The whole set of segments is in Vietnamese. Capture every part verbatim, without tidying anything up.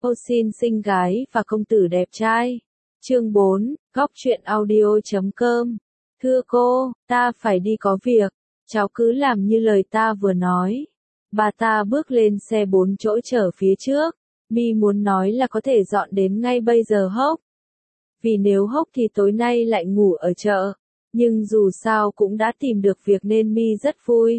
Ô xin xinh gái và công tử đẹp trai. Chương bốn, góc truyện audio chấm com. Thưa cô, ta phải đi có việc. Cháu cứ làm như lời ta vừa nói. Bà ta bước lên xe bốn chỗ chở phía trước. Mi muốn nói là có thể dọn đến ngay bây giờ Hốc. Vì nếu Hốc thì tối nay lại ngủ ở chợ. Nhưng dù sao cũng đã tìm được việc nên Mi rất vui.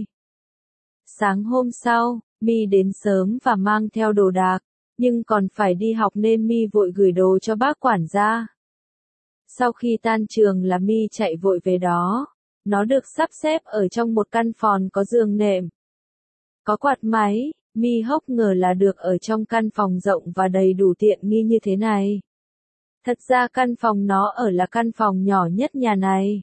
Sáng hôm sau, Mi đến sớm và mang theo đồ đạc. Nhưng còn phải đi học nên Mi vội gửi đồ cho bác quản gia. Sau khi tan trường là Mi chạy vội về đó. Nó được sắp xếp ở trong một căn phòng có giường nệm. Có quạt máy, Mi Hốc ngờ là được ở trong căn phòng rộng và đầy đủ tiện nghi như thế này. Thật ra căn phòng nó ở là căn phòng nhỏ nhất nhà này.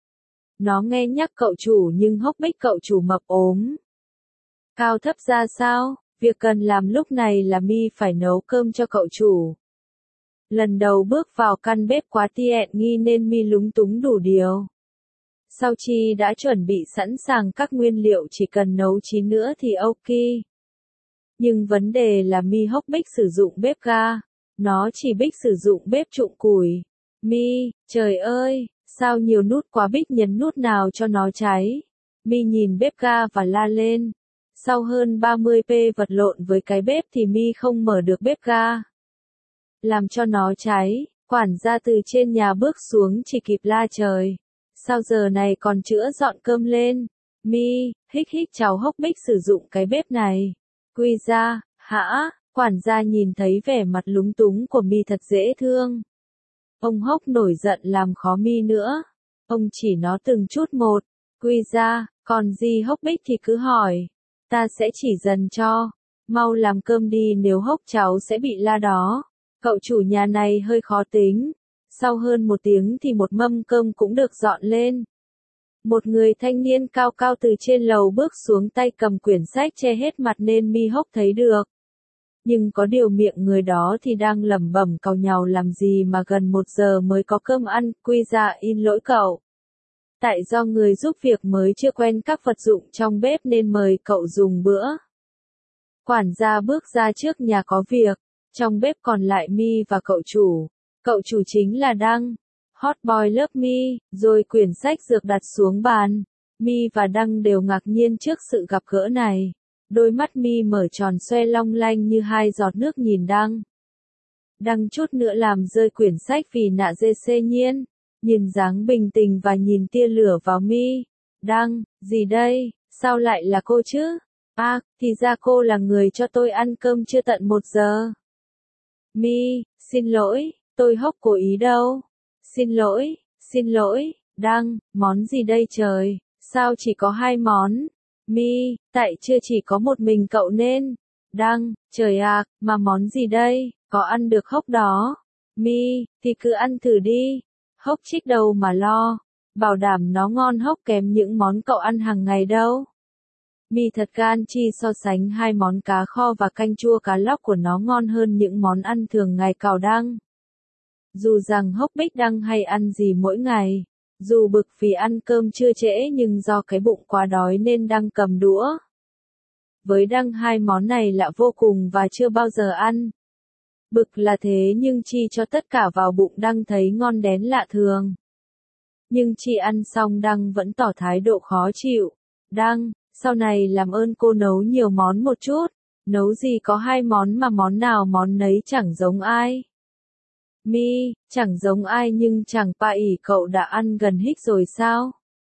Nó nghe nhắc cậu chủ nhưng Hốc biết cậu chủ mập ốm. Cao thấp ra sao? Việc cần làm lúc này là Mi phải nấu cơm cho cậu chủ. Lần đầu bước vào căn bếp quá tiện nghi nên Mi lúng túng đủ điều. Sau Chi đã chuẩn bị sẵn sàng các nguyên liệu chỉ cần nấu chín nữa thì ok. Nhưng vấn đề là Mi Hốc biết sử dụng bếp ga. Nó chỉ biết sử dụng bếp trụng củi. Mi, trời ơi, sao nhiều nút quá, biết nhấn nút nào cho nó cháy. Mi nhìn bếp ga và la lên. Sau hơn ba mươi phút vật lộn với cái bếp thì Mi không mở được bếp ga. Làm cho nó cháy, quản gia từ trên nhà bước xuống chỉ kịp la trời. Sao giờ này còn chữa dọn cơm lên? Mi, hích hích cháu Hốc biết sử dụng cái bếp này. Quy ra, hả? Quản gia nhìn thấy vẻ mặt lúng túng của Mi thật dễ thương. Ông Hốc nổi giận làm khó Mi nữa. Ông chỉ nó từng chút một. Quy ra, còn gì Hốc biết thì cứ hỏi. Ta sẽ chỉ dần cho. Mau làm cơm đi, nếu Hốc cháu sẽ bị la đó. Cậu chủ nhà này hơi khó tính. Sau hơn một tiếng thì một mâm cơm cũng được dọn lên. Một người thanh niên cao cao từ trên lầu bước xuống, tay cầm quyển sách che hết mặt nên Mi Hốc thấy được. Nhưng có điều miệng người đó thì đang lẩm bẩm càu nhàu làm gì mà gần một giờ mới có cơm ăn. Quy ra in lỗi cậu. Tại do người giúp việc mới chưa quen các vật dụng trong bếp nên mời cậu dùng bữa. Quản gia bước ra trước nhà có việc. Trong bếp còn lại Mi và cậu chủ. Cậu chủ chính là Đăng. Hot boy lớp Mi, rồi quyển sách dược đặt xuống bàn. Mi và Đăng đều ngạc nhiên trước sự gặp gỡ này. Đôi mắt Mi mở tròn xoe long lanh như hai giọt nước nhìn Đăng. Đăng chút nữa làm rơi quyển sách vì nạ dê xê nhiên. Nhìn dáng bình tĩnh và nhìn tia lửa vào Mi. Đăng, gì đây, sao lại là cô chứ? À, thì ra cô là người cho tôi ăn cơm chưa tận một giờ. Mi, xin lỗi, tôi Hốc cố ý đâu. Xin lỗi, xin lỗi, Đăng, món gì đây trời, sao chỉ có hai món? Mi, tại chưa chỉ có một mình cậu nên. Đăng, trời ạ, à, mà món gì đây, có ăn được Hốc đó? Mi, thì cứ ăn thử đi. Hốc chích đầu mà lo, bảo đảm nó ngon Hốc kém những món cậu ăn hàng ngày đâu. Mi thật gan chi so sánh hai món cá kho và canh chua cá lóc của nó ngon hơn những món ăn thường ngày cậu Đăng. Dù rằng Hốc biết Đăng hay ăn gì mỗi ngày, dù bực vì ăn cơm chưa trễ nhưng do cái bụng quá đói nên Đăng cầm đũa. Với Đăng hai món này lạ vô cùng và chưa bao giờ ăn. Bực là thế nhưng chi cho tất cả vào bụng Đăng thấy ngon đén lạ thường. Nhưng chi ăn xong Đăng vẫn tỏ thái độ khó chịu. Đăng, sau này làm ơn cô nấu nhiều món một chút. Nấu gì có hai món mà món nào món nấy chẳng giống ai. Mi, chẳng giống ai nhưng chẳng pa ỉ cậu đã ăn gần hích rồi sao?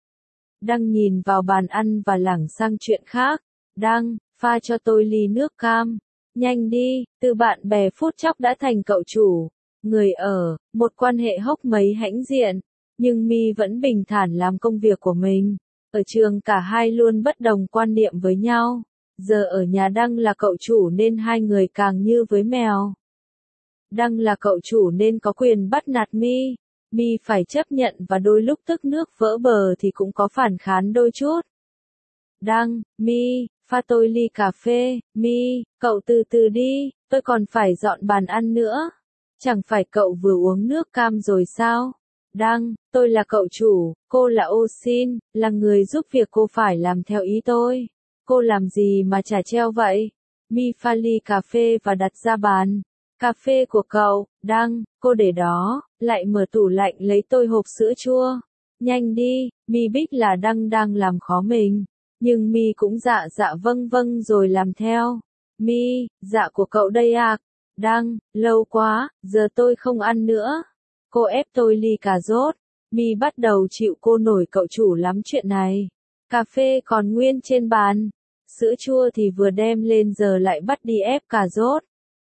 Đăng nhìn vào bàn ăn và lảng sang chuyện khác. Đăng, pha cho tôi ly nước cam. Nhanh đi, từ bạn bè phút chốc đã thành cậu chủ. Người ở, một quan hệ Hốc mấy hãnh diện. Nhưng Mi vẫn bình thản làm công việc của mình. Ở trường cả hai luôn bất đồng quan niệm với nhau. Giờ ở nhà Đăng là cậu chủ nên hai người càng như với mèo. Đăng là cậu chủ nên có quyền bắt nạt Mi. Mi phải chấp nhận và đôi lúc tức nước vỡ bờ thì cũng có phản kháng đôi chút. Đăng, Mi, pha tôi ly cà phê. Mi, cậu từ từ đi, tôi còn phải dọn bàn ăn nữa. Chẳng phải cậu vừa uống nước cam rồi sao? Đăng, tôi là cậu chủ, cô là ô xin, là người giúp việc, cô phải làm theo ý tôi. Cô làm gì mà chả treo vậy? Mi pha ly cà phê và đặt ra bàn. Cà phê của cậu, Đăng, cô để đó, lại mở tủ lạnh lấy tôi hộp sữa chua. Nhanh đi, Mi biết là Đăng đang làm khó mình. Nhưng Mi cũng dạ dạ vâng vâng rồi làm theo. Mi, dạ của cậu đây à? Đăng, lâu quá, giờ tôi không ăn nữa. Cô ép tôi ly cà rốt. Mi bắt đầu chịu cô nổi cậu chủ lắm chuyện này. Cà phê còn nguyên trên bàn. Sữa chua thì vừa đem lên giờ lại bắt đi ép cà rốt.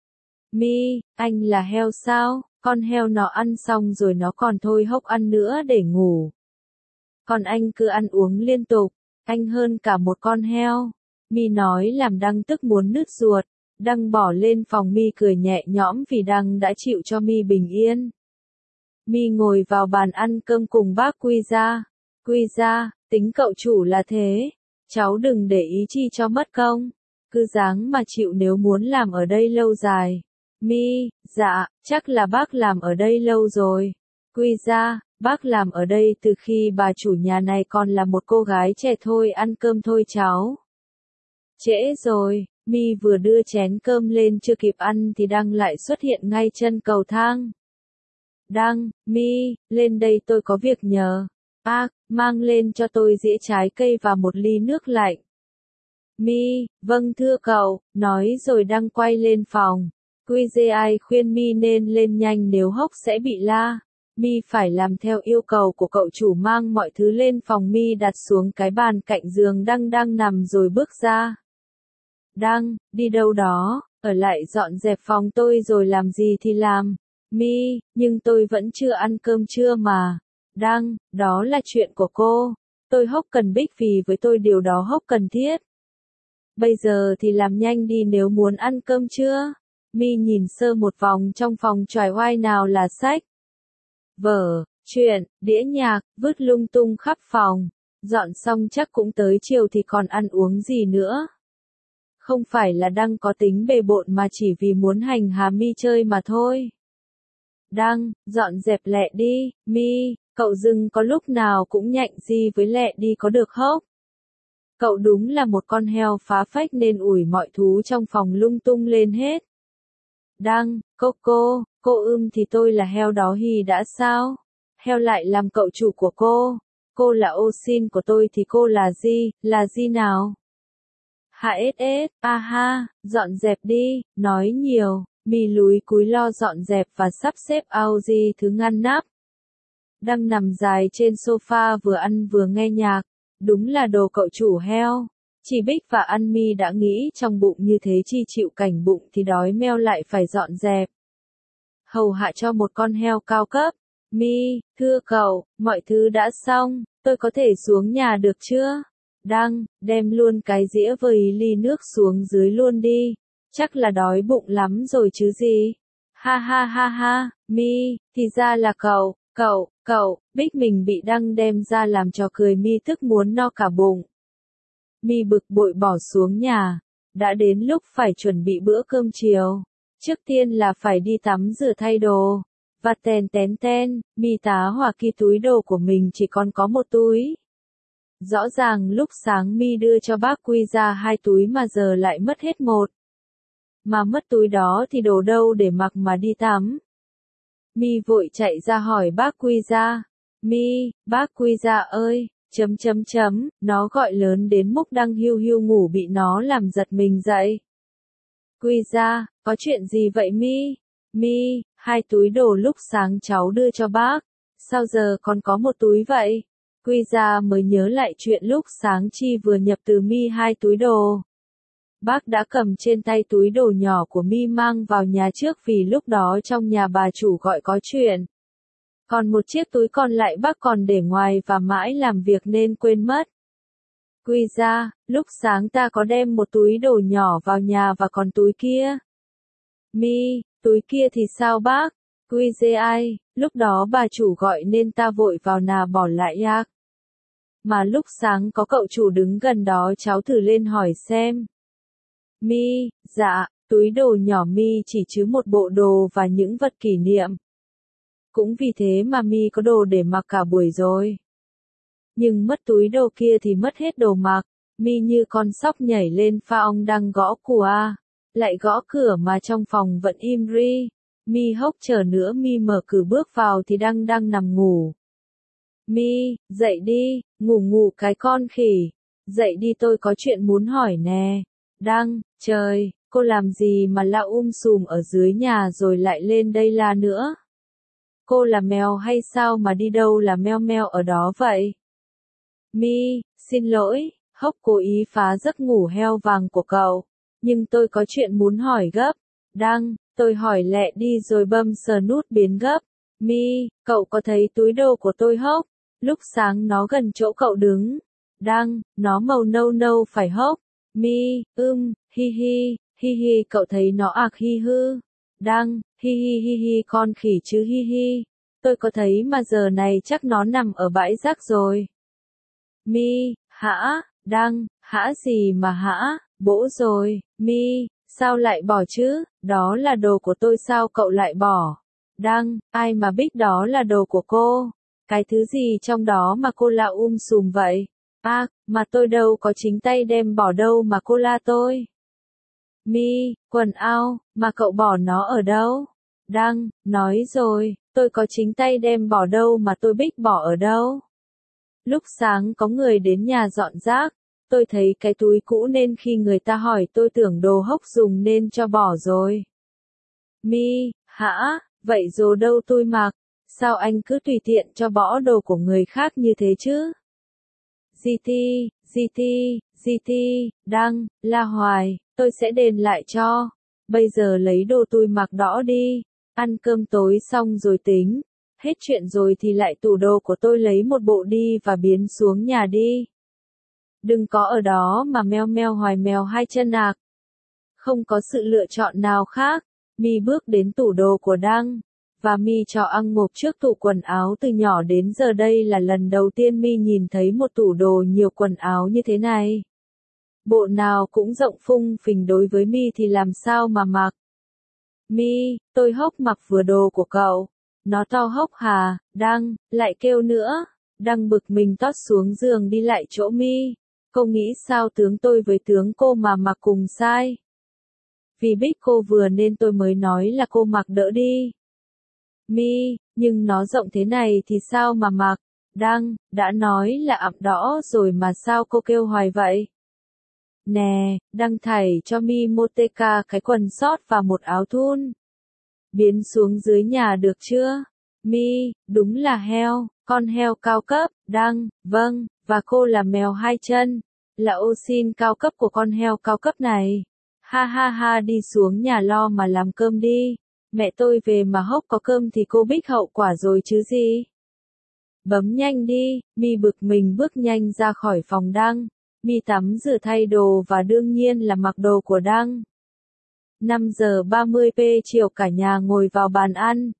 Mi, anh là heo sao? Con heo nó ăn xong rồi nó còn thôi hốc ăn nữa để ngủ. Còn anh cứ ăn uống liên tục, anh hơn cả một con heo. Mi nói làm Đăng tức muốn nứt ruột. Đăng bỏ lên phòng Mi cười nhẹ nhõm vì Đăng đã chịu cho Mi bình yên. Mi ngồi vào bàn ăn cơm cùng bác Quy Gia. Quy Gia, tính cậu chủ là thế. Cháu đừng để ý chi cho mất công. Cứ dáng mà chịu nếu muốn làm ở đây lâu dài. Mi, dạ, chắc là bác làm ở đây lâu rồi. Quy Gia, bác làm ở đây từ khi bà chủ nhà này còn là một cô gái trẻ thôi, ăn cơm thôi cháu. Trễ rồi, Mi vừa đưa chén cơm lên chưa kịp ăn thì Đăng lại xuất hiện ngay chân cầu thang. Đăng, Mi, lên đây tôi có việc nhờ. À, mang lên cho tôi dĩa trái cây và một ly nước lạnh. Mi, vâng thưa cậu, nói rồi Đăng quay lên phòng. Quy Dê ai khuyên Mi nên lên nhanh nếu hốc sẽ bị la. Mi phải làm theo yêu cầu của cậu chủ mang mọi thứ lên phòng. Mi đặt xuống cái bàn cạnh giường Đăng đang nằm rồi bước ra. Đăng, đi đâu đó, ở lại dọn dẹp phòng tôi rồi làm gì thì làm. Mi, nhưng tôi vẫn chưa ăn cơm trưa mà. Đăng, đó là chuyện của cô. Tôi hốc cần bích vì với tôi điều đó hốc cần thiết. Bây giờ thì làm nhanh đi nếu muốn ăn cơm trưa. Mi nhìn sơ một vòng trong phòng choài hoài nào là sách, vở, truyện, đĩa nhạc, vứt lung tung khắp phòng. Dọn xong chắc cũng tới chiều thì còn ăn uống gì nữa. Không phải là Đăng có tính bề bộn mà chỉ vì muốn hành hạ Mi chơi mà thôi. Đăng, dọn dẹp lẹ đi, Mi, cậu dưng có lúc nào cũng nhạnh gì với lẹ đi có được hốc. Cậu đúng là một con heo phá phách nên ủi mọi thú trong phòng lung tung lên hết. Đăng, cô cô, cô ưm thì tôi là heo đó hì đã sao? Heo lại làm cậu chủ của cô. Cô là ô xin của tôi thì cô là gì, là gì nào? Hạ ết ết, a ha, dọn dẹp đi, nói nhiều. Mi lúi cúi lo dọn dẹp và sắp xếp ao gì thứ ngăn nắp. Đăng nằm dài trên sofa vừa ăn vừa nghe nhạc. Đúng là đồ cậu chủ heo. Chỉ Bích và An Mi đã nghĩ trong bụng như thế chi chịu cảnh bụng thì đói meo lại phải dọn dẹp. Hầu hạ cho một con heo cao cấp. Mi, thưa cậu, mọi thứ đã xong, tôi có thể xuống nhà được chưa? Đăng, đem luôn cái dĩa với ly nước xuống dưới luôn đi. Chắc là đói bụng lắm rồi chứ gì. Ha ha ha ha, Mi, thì ra là cậu, cậu, cậu, Bích mình bị Đăng đem ra làm trò cười. Mi tức muốn no cả bụng. Mi bực bội bỏ xuống nhà. Đã đến lúc phải chuẩn bị bữa cơm chiều. Trước tiên là phải đi tắm rửa thay đồ. Và tèn tén ten, Mi tá hỏa kỳ túi đồ của mình chỉ còn có một túi. Rõ ràng lúc sáng Mi đưa cho bác Quy ra hai túi mà giờ lại mất hết một. Mà mất túi đó thì đồ đâu để mặc mà đi tắm. Mi vội chạy ra hỏi bác Quy ra. Mi, bác Quy ra ơi, chấm chấm chấm, nó gọi lớn đến mức Đăng hiu hiu ngủ bị nó làm giật mình dậy. Quy ra, có chuyện gì vậy Mi? Mi, hai túi đồ lúc sáng cháu đưa cho bác, sao giờ còn có một túi vậy? Quy ra mới nhớ lại chuyện lúc sáng Chi vừa nhập từ Mi hai túi đồ. Bác đã cầm trên tay túi đồ nhỏ của Mi mang vào nhà trước vì lúc đó trong nhà bà chủ gọi có chuyện. Còn một chiếc túi còn lại bác còn để ngoài và mãi làm việc nên quên mất. Quy ra, lúc sáng ta có đem một túi đồ nhỏ vào nhà và còn túi kia. Mi, túi kia thì sao bác? Quy dê ai, lúc đó bà chủ gọi nên ta vội vào nà bỏ lại yak. Mà lúc sáng có cậu chủ đứng gần đó cháu thử lên hỏi xem. Mi, dạ, túi đồ nhỏ Mi chỉ chứa một bộ đồ và những vật kỷ niệm. Cũng vì thế mà Mi có đồ để mặc cả buổi rồi. Nhưng mất túi đồ kia thì mất hết đồ mặc. Mi như con sóc nhảy lên pha ong đang gõ cùa. lại gõ cửa mà trong phòng vẫn im ri. Mi hốc chờ nữa Mi mở cửa bước vào thì Đăng đang nằm ngủ. Mi, dậy đi, ngủ ngủ cái con khỉ. Dậy đi tôi có chuyện muốn hỏi nè. Đăng, trời, cô làm gì mà la um sùm ở dưới nhà rồi lại lên đây la nữa? Cô là mèo hay sao mà đi đâu là meo meo ở đó vậy? Mi, xin lỗi, hốc cố ý phá giấc ngủ heo vàng của cậu. Nhưng tôi có chuyện muốn hỏi gấp. Đăng, tôi hỏi lẹ đi rồi bấm sờ nút biến gấp. Mi, cậu có thấy túi đồ của tôi hốc? Lúc sáng nó gần chỗ cậu đứng. Đăng, nó màu nâu nâu phải hốc? Mi, ưm, hi hi, hi hi cậu thấy nó ạc hi hư. Đăng, hi hi hi hi con khỉ chứ hi hi. Tôi có thấy mà giờ này chắc nó nằm ở bãi rác rồi. Mi, hả? Đăng, hả gì mà hả? Bỗ rồi. Mi, sao lại bỏ chứ? Đó là đồ của tôi sao cậu lại bỏ? Đăng, ai mà biết đó là đồ của cô? Cái thứ gì trong đó mà cô la um sùm vậy? À, mà tôi đâu có chính tay đem bỏ đâu mà cô la tôi. Mi, quần áo, mà cậu bỏ nó ở đâu? Đăng, nói rồi, tôi có chính tay đem bỏ đâu mà tôi biết bỏ ở đâu. Lúc sáng có người đến nhà dọn rác, tôi thấy cái túi cũ nên khi người ta hỏi tôi tưởng đồ hốc dùng nên cho bỏ rồi. Mi, hả, vậy rồi đâu tôi mặc, sao anh cứ tùy tiện cho bỏ đồ của người khác như thế chứ? giê tê, giê tê, giê tê, Đăng, la hoài, tôi sẽ đền lại cho. Bây giờ lấy đồ tôi mặc đỏ đi, ăn cơm tối xong rồi tính. Hết chuyện rồi thì lại tủ đồ của tôi lấy một bộ đi và biến xuống nhà đi. Đừng có ở đó mà meo meo hoài mèo hai chân ạc. Không có sự lựa chọn nào khác, Mi bước đến tủ đồ của Đăng, và Mi cho ăn ngộp trước tủ quần áo từ nhỏ đến giờ đây là lần đầu tiên Mi nhìn thấy một tủ đồ nhiều quần áo như thế này. Bộ nào cũng rộng phung phình đối với Mi thì làm sao mà mặc. Mi, tôi hốc mặc vừa đồ của cậu. Nó to hốc hà, Đăng, lại kêu nữa. Đăng bực mình tót xuống giường đi lại chỗ Mi. Cô nghĩ sao tướng tôi với tướng cô mà mặc cùng sai? Vì biết cô vừa nên tôi mới nói là cô mặc đỡ đi. Mi, nhưng nó rộng thế này thì sao mà mặc? Đăng, đã nói là ẵm đỏ rồi mà sao cô kêu hoài vậy? Nè, Đăng thảy cho Mi Moteka cái quần sót và một áo thun. Biến xuống dưới nhà được chưa? Mi, đúng là heo, con heo cao cấp. Đăng, vâng, và cô là mèo hai chân, là ô xin cao cấp của con heo cao cấp này. Ha ha ha đi xuống nhà lo mà làm cơm đi. Mẹ tôi về mà hốc có cơm thì cô biết hậu quả rồi chứ gì. Bấm nhanh đi, Mi bực mình bước nhanh ra khỏi phòng Đăng. Mi tắm rửa thay đồ và đương nhiên là mặc đồ của Đăng. năm giờ ba mươi phút chiều cả nhà ngồi vào bàn ăn.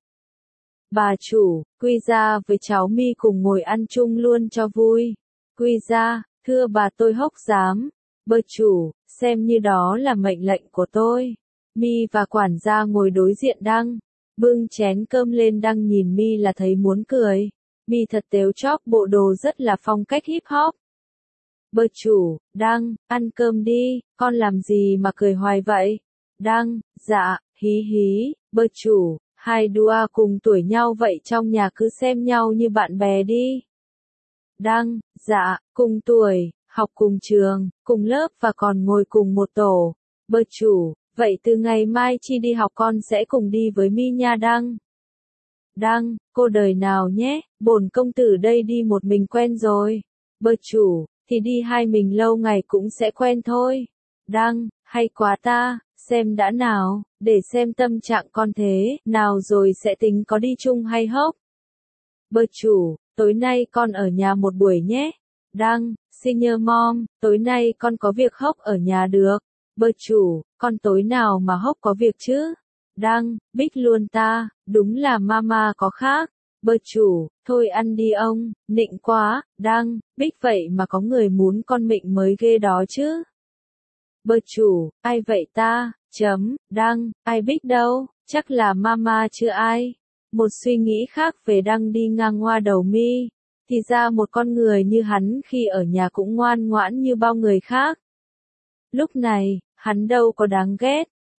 Bà chủ, quy ra với cháu Mi cùng ngồi ăn chung luôn cho vui. Quy ra, thưa bà tôi hốc dám. Bà chủ, xem như đó là mệnh lệnh của tôi. Mi và quản gia ngồi đối diện Đăng. Bưng chén cơm lên Đăng nhìn Mi là thấy muốn cười. Mi thật tếu chóc bộ đồ rất là phong cách hip hop. Bà chủ, Đăng, ăn cơm đi, con làm gì mà cười hoài vậy? Đăng, dạ, hí hí, bà chủ, hai đua cùng tuổi nhau vậy trong nhà cứ xem nhau như bạn bè đi. Đăng, dạ, cùng tuổi, học cùng trường, cùng lớp và còn ngồi cùng một tổ. Bà chủ, vậy từ ngày mai Chi đi học con sẽ cùng đi với Mi nha Đăng. Đăng, cô đời nào nhé, bổn công tử đây đi một mình quen rồi. Bà chủ, thì đi hai mình lâu ngày cũng sẽ quen thôi. Đăng, hay quá ta, xem đã nào, để xem tâm trạng con thế nào rồi sẽ tính có đi chung hay hốc. Bà chủ, tối nay con ở nhà một buổi nhé. Đăng, senior mom, tối nay con có việc hốc ở nhà được. Bà chủ, con tối nào mà hốc có việc chứ? Đăng, biết luôn ta, đúng là mama có khác. Bà chủ, thôi ăn đi ông, nịnh quá. Đăng, biết vậy mà có người muốn con mịnh mới ghê đó chứ. Bà chủ, ai vậy ta? Chấm, Đăng, ai biết đâu, chắc là mama chứ ai. Một suy nghĩ khác về Đăng đi ngang qua đầu Mi. Thì ra một con người như hắn khi ở nhà cũng ngoan ngoãn như bao người khác. Lúc này, hắn đâu có đáng ghét.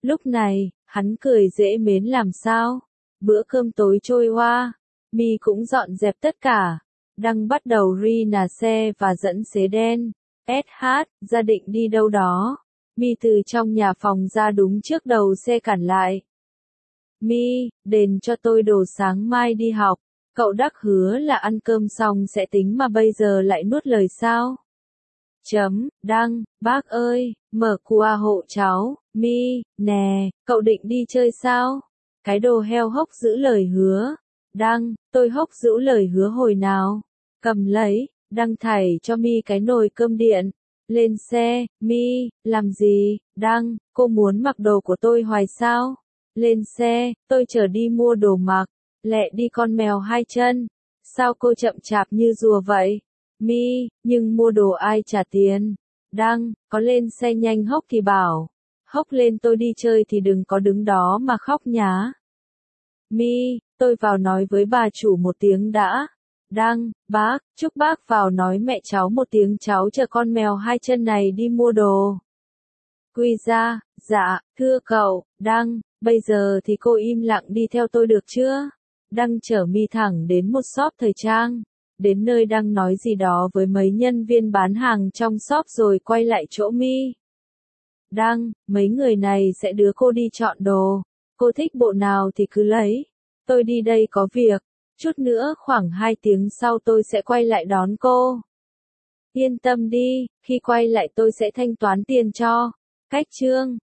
Lúc này, hắn cười dễ mến làm sao. Bữa cơm tối trôi qua, Mi cũng dọn dẹp tất cả. Đăng bắt đầu ri nà xe và dẫn xế đen. ét hát, gia định đi đâu đó. Mi từ trong nhà phòng ra đúng trước đầu xe cản lại. Mi, đền cho tôi đồ sáng mai đi học. Cậu Đắc hứa là ăn cơm xong sẽ tính mà bây giờ lại nuốt lời sao? Chấm, Đăng, bác ơi, mở qua hộ cháu. Mi, nè, cậu định đi chơi sao? Cái đồ heo hốc giữ lời hứa. Đăng, tôi hốc giữ lời hứa hồi nào? Cầm lấy, Đăng thảy cho Mi cái nồi cơm điện. Lên xe, Mi, làm gì? Đăng, cô muốn mặc đồ của tôi hoài sao? Lên xe, tôi chở đi mua đồ mặc. Lẹ đi con mèo hai chân. Sao cô chậm chạp như rùa vậy? Mi, nhưng mua đồ ai trả tiền? Đăng, có lên xe nhanh hốc thì bảo. Hốc lên tôi đi chơi thì đừng có đứng đó mà khóc nhá. Mi, tôi vào nói với bà chủ một tiếng đã. Đăng, bác, chúc bác vào nói mẹ cháu một tiếng cháu chở con mèo hai chân này đi mua đồ. Quy ra, dạ, thưa cậu, Đăng, bây giờ thì cô im lặng đi theo tôi được chưa? Đăng chở Mi thẳng đến một shop thời trang. Đến nơi Đăng nói gì đó với mấy nhân viên bán hàng trong shop rồi quay lại chỗ Mi. Đăng, mấy người này sẽ đưa cô đi chọn đồ. Cô thích bộ nào thì cứ lấy. Tôi đi đây có việc. Chút nữa khoảng hai tiếng sau tôi sẽ quay lại đón cô. Yên tâm đi, khi quay lại tôi sẽ thanh toán tiền cho. Cách chương